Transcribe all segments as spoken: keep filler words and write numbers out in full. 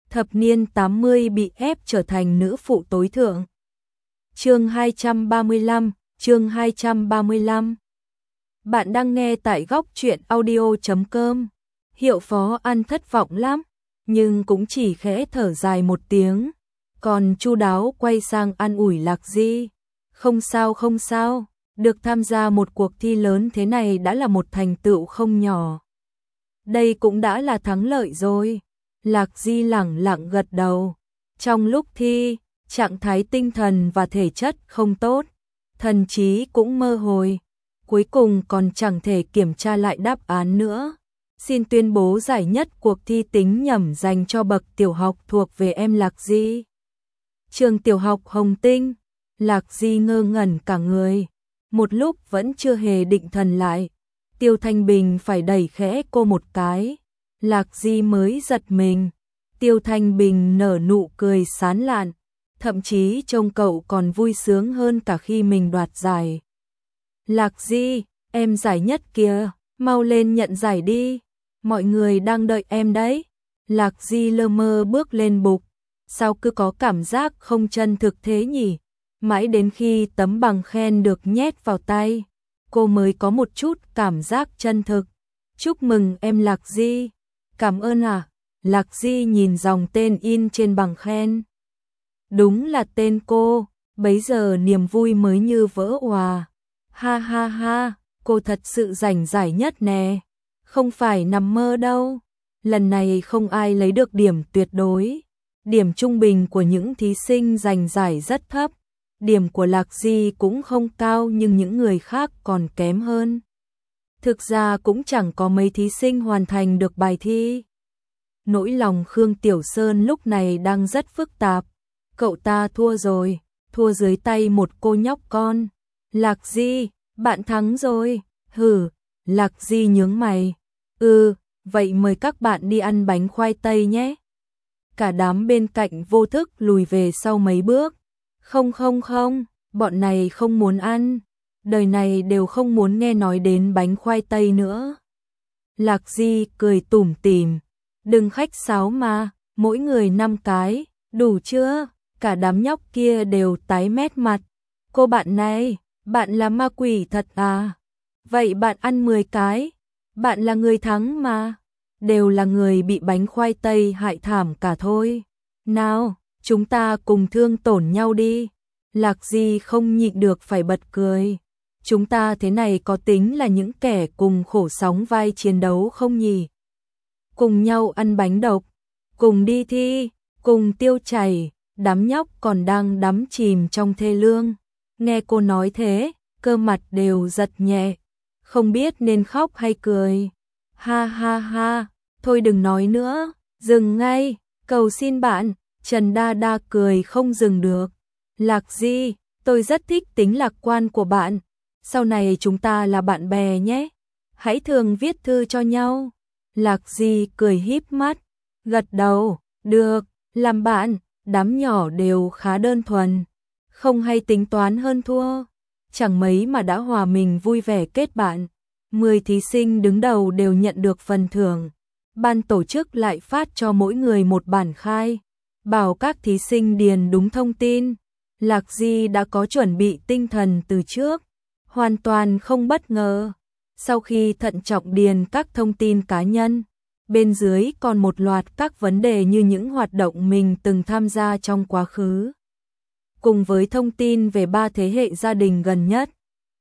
thập niên tám mươi bị ép trở thành nữ phụ tối thượng. Chương hai trăm ba mươi lăm, chương hai trăm ba mươi lăm. Bạn đang nghe tại góc truyện audio chấm com. Hiệu Phó Ăn thất vọng lắm, nhưng cũng chỉ khẽ thở dài một tiếng, còn chu đáo quay sang an ủi Lạc Di. Không sao không sao, được tham gia một cuộc thi lớn thế này đã là một thành tựu không nhỏ. Đây cũng đã là thắng lợi rồi. Lạc Di lẳng lặng gật đầu. Trong lúc thi, trạng thái tinh thần và thể chất không tốt, thần trí cũng mơ hồi, cuối cùng còn chẳng thể kiểm tra lại đáp án nữa. Xin tuyên bố giải nhất cuộc thi tính nhẩm dành cho bậc tiểu học thuộc về em Lạc Di. Trường tiểu học Hồng Tinh. Lạc Di ngơ ngẩn cả người, một lúc vẫn chưa hề định thần lại. Tiêu Thanh Bình phải đẩy khẽ cô một cái, Lạc Di mới giật mình. Tiêu Thanh Bình nở nụ cười sán lạn, thậm chí trông cậu còn vui sướng hơn cả khi mình đoạt giải. Lạc Di, em giải nhất kìa, mau lên nhận giải đi, mọi người đang đợi em đấy. Lạc Di lơ mơ bước lên bục, sao cứ có cảm giác không chân thực thế nhỉ? Mãi đến khi tấm bằng khen được nhét vào tay, cô mới có một chút cảm giác chân thực. Chúc mừng em Lạc Di. Cảm ơn à? Lạc Di nhìn dòng tên in trên bằng khen. Đúng là tên cô, bấy giờ niềm vui mới như vỡ òa. Ha ha ha, cô thật sự giành giải nhất nè, không phải nằm mơ đâu. Lần này không ai lấy được điểm tuyệt đối. Điểm trung bình của những thí sinh giành giải rất thấp. Điểm của Lạc Di cũng không cao nhưng những người khác còn kém hơn. Thực ra cũng chẳng có mấy thí sinh hoàn thành được bài thi. Nỗi lòng Khương Tiểu Sơn lúc này đang rất phức tạp. Cậu ta thua rồi, thua dưới tay một cô nhóc con. Lạc Di, bạn thắng rồi. Hừ, Lạc Di nhướng mày. Ừ, vậy mời các bạn đi ăn bánh khoai tây nhé. Cả đám bên cạnh vô thức lùi về sau mấy bước. Không không không, bọn này không muốn ăn. Đời này đều không muốn nghe nói đến bánh khoai tây nữa. Lạc Di cười tủm tỉm. Đừng khách sáo mà, mỗi người năm cái, đủ chưa? Cả đám nhóc kia đều tái mét mặt. Cô bạn này, bạn là ma quỷ thật à? Vậy bạn ăn mười cái, bạn là người thắng mà. Đều là người bị bánh khoai tây hại thảm cả thôi. Nào, chúng ta cùng thương tổn nhau đi. Lạc Di không nhịn được phải bật cười. Chúng ta thế này có tính là những kẻ cùng khổ sóng vai chiến đấu không nhỉ? Cùng nhau ăn bánh độc, cùng đi thi, cùng tiêu chảy. Đám nhóc còn đang đắm chìm trong thê lương. Nghe cô nói thế, cơ mặt đều giật nhẹ, không biết nên khóc hay cười. Ha ha ha, thôi đừng nói nữa, dừng ngay, cầu xin bạn. Trần Đa Đa cười không dừng được. Lạc Di, tôi rất thích tính lạc quan của bạn. Sau này chúng ta là bạn bè nhé. Hãy thường viết thư cho nhau. Lạc Di cười híp mắt, gật đầu, được, làm bạn. Đám nhỏ đều khá đơn thuần, không hay tính toán hơn thua. Chẳng mấy mà đã hòa mình vui vẻ kết bạn. Mười thí sinh đứng đầu đều nhận được phần thưởng. Ban tổ chức lại phát cho mỗi người một bản khai, bảo các thí sinh điền đúng thông tin. Lạc Di đã có chuẩn bị tinh thần từ trước, hoàn toàn không bất ngờ. Sau khi thận trọng điền các thông tin cá nhân, bên dưới còn một loạt các vấn đề như những hoạt động mình từng tham gia trong quá khứ, cùng với thông tin về ba thế hệ gia đình gần nhất.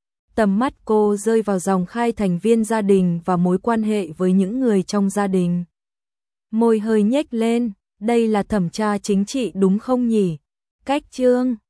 Tầm mắt cô rơi vào dòng khai thành viên gia đình và mối quan hệ với những người trong gia đình. Môi hơi nhếch lên, đây là thẩm tra chính trị đúng không nhỉ? Cách chương